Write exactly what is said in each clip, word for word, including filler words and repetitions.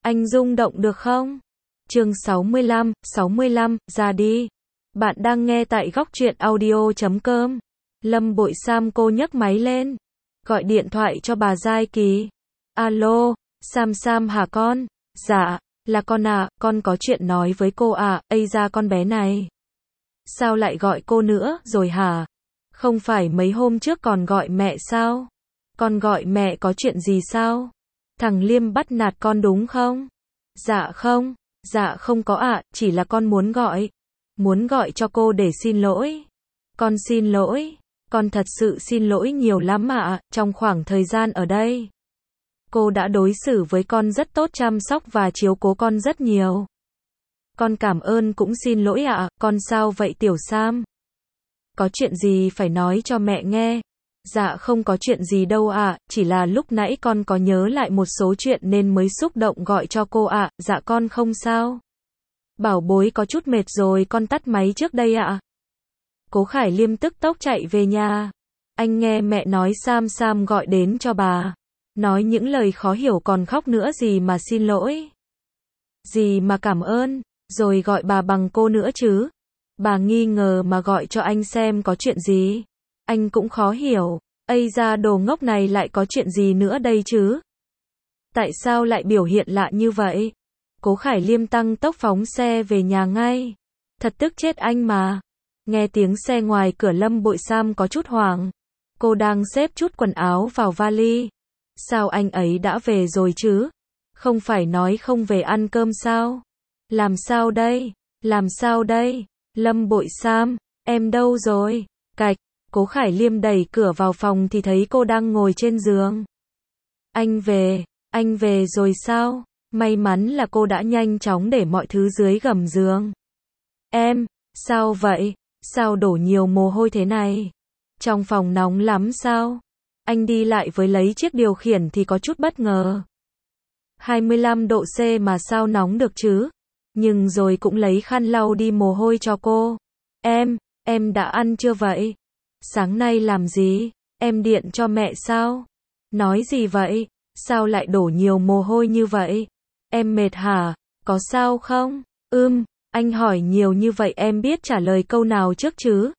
Anh rung động được không? Chương sáu mươi lăm, sáu mươi lăm, ra đi. Bạn đang nghe tại góc truyện audio chấm com. Lâm Bội Sam cô nhấc máy lên. Gọi điện thoại cho bà Giai Kỳ. Alo, Sam Sam hả con? Dạ, là con à, con có chuyện nói với cô à, ây da con bé này. Sao lại gọi cô nữa, rồi hả? Không phải mấy hôm trước còn gọi mẹ sao? Con gọi mẹ có chuyện gì sao? Thằng Liêm bắt nạt con đúng không? Dạ không, dạ không có ạ, chỉ là con muốn gọi. Muốn gọi cho cô để xin lỗi. Con xin lỗi, con thật sự xin lỗi nhiều lắm ạ, trong khoảng thời gian ở đây. Cô đã đối xử với con rất tốt, chăm sóc và chiếu cố con rất nhiều. Con cảm ơn cũng xin lỗi ạ, con sao vậy Tiểu Sam? Có chuyện gì phải nói cho mẹ nghe? Dạ không có chuyện gì đâu ạ, chỉ là lúc nãy con có nhớ lại một số chuyện nên mới xúc động gọi cho cô ạ, dạ con không sao. Bảo bối có chút mệt rồi, con tắt máy trước đây ạ. Cố Khải Liêm tức tốc chạy về nhà. Anh nghe mẹ nói Sam Sam gọi đến cho bà. Nói những lời khó hiểu còn khóc nữa, gì mà xin lỗi. Gì mà cảm ơn, rồi gọi bà bằng cô nữa chứ. Bà nghi ngờ mà gọi cho anh xem có chuyện gì. Anh cũng khó hiểu, ây da đồ ngốc này lại có chuyện gì nữa đây chứ? Tại sao lại biểu hiện lạ như vậy? Cố Khải Liêm tăng tốc phóng xe về nhà ngay. Thật tức chết anh mà. Nghe tiếng xe ngoài cửa, Lâm Bội Sam có chút hoảng. Cô đang xếp chút quần áo vào vali. Sao anh ấy đã về rồi chứ? Không phải nói không về ăn cơm sao? Làm sao đây? Làm sao đây? Lâm Bội Sam, em đâu rồi? Cạch. Cố Khải Liêm đẩy cửa vào phòng thì thấy cô đang ngồi trên giường. Anh về, anh về rồi sao? May mắn là cô đã nhanh chóng để mọi thứ dưới gầm giường. Em, sao vậy? Sao đổ nhiều mồ hôi thế này? Trong phòng nóng lắm sao? Anh đi lại với lấy chiếc điều khiển thì có chút bất ngờ. hai mươi lăm độ C mà sao nóng được chứ? Nhưng rồi cũng lấy khăn lau đi mồ hôi cho cô. Em, em đã ăn chưa vậy? Sáng nay làm gì? Em điện cho mẹ sao? Nói gì vậy? Sao lại đổ nhiều mồ hôi như vậy? Em mệt hả? Có sao không? Ưm, anh hỏi nhiều như vậy em biết trả lời câu nào trước chứ?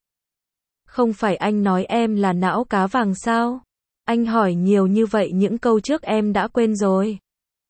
Không phải anh nói em là não cá vàng sao? Anh hỏi nhiều như vậy những câu trước em đã quên rồi.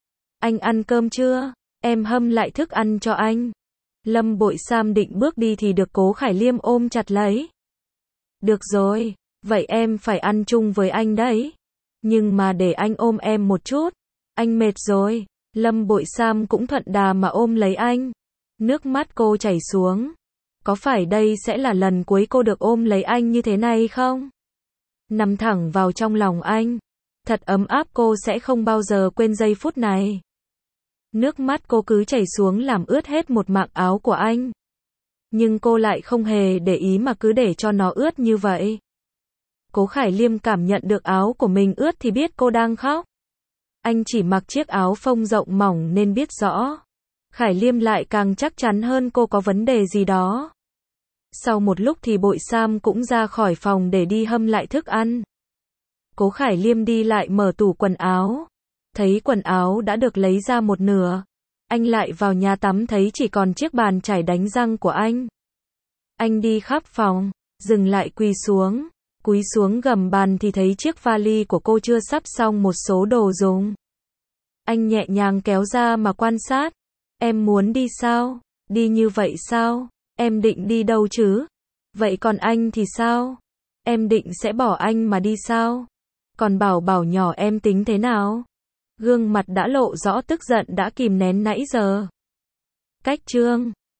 Anh ăn cơm chưa? Em hâm lại thức ăn cho anh. Lâm Bội Sam định bước đi thì được Cố Khải Liêm ôm chặt lấy. Được rồi, vậy em phải ăn chung với anh đấy. Nhưng mà để anh ôm em một chút. Anh mệt rồi. Lâm Bội Sam cũng thuận đà mà ôm lấy anh. Nước mắt cô chảy xuống. Có phải đây sẽ là lần cuối cô được ôm lấy anh như thế này không? Nằm thẳng vào trong lòng anh. Thật ấm áp, cô sẽ không bao giờ quên giây phút này. Nước mắt cô cứ chảy xuống làm ướt hết một mảng áo của anh. Nhưng cô lại không hề để ý mà cứ để cho nó ướt như vậy. Cố Khải Liêm cảm nhận được áo của mình ướt thì biết cô đang khóc. Anh chỉ mặc chiếc áo phông rộng mỏng nên biết rõ. Khải Liêm lại càng chắc chắn hơn cô có vấn đề gì đó. Sau một lúc thì Bội Sam cũng ra khỏi phòng để đi hâm lại thức ăn. Cố Khải Liêm đi lại mở tủ quần áo. Thấy quần áo đã được lấy ra một nửa. Anh lại vào nhà tắm thấy chỉ còn chiếc bàn chải đánh răng của anh. Anh đi khắp phòng, dừng lại quỳ xuống. Cúi xuống gầm bàn thì thấy chiếc vali của cô chưa sắp xong một số đồ dùng. Anh nhẹ nhàng kéo ra mà quan sát. Em muốn đi sao? Đi như vậy sao? Em định đi đâu chứ? Vậy còn anh thì sao? Em định sẽ bỏ anh mà đi sao? Còn bảo bảo nhỏ em tính thế nào? Gương mặt đã lộ rõ tức giận đã kìm nén nãy giờ. Cách chương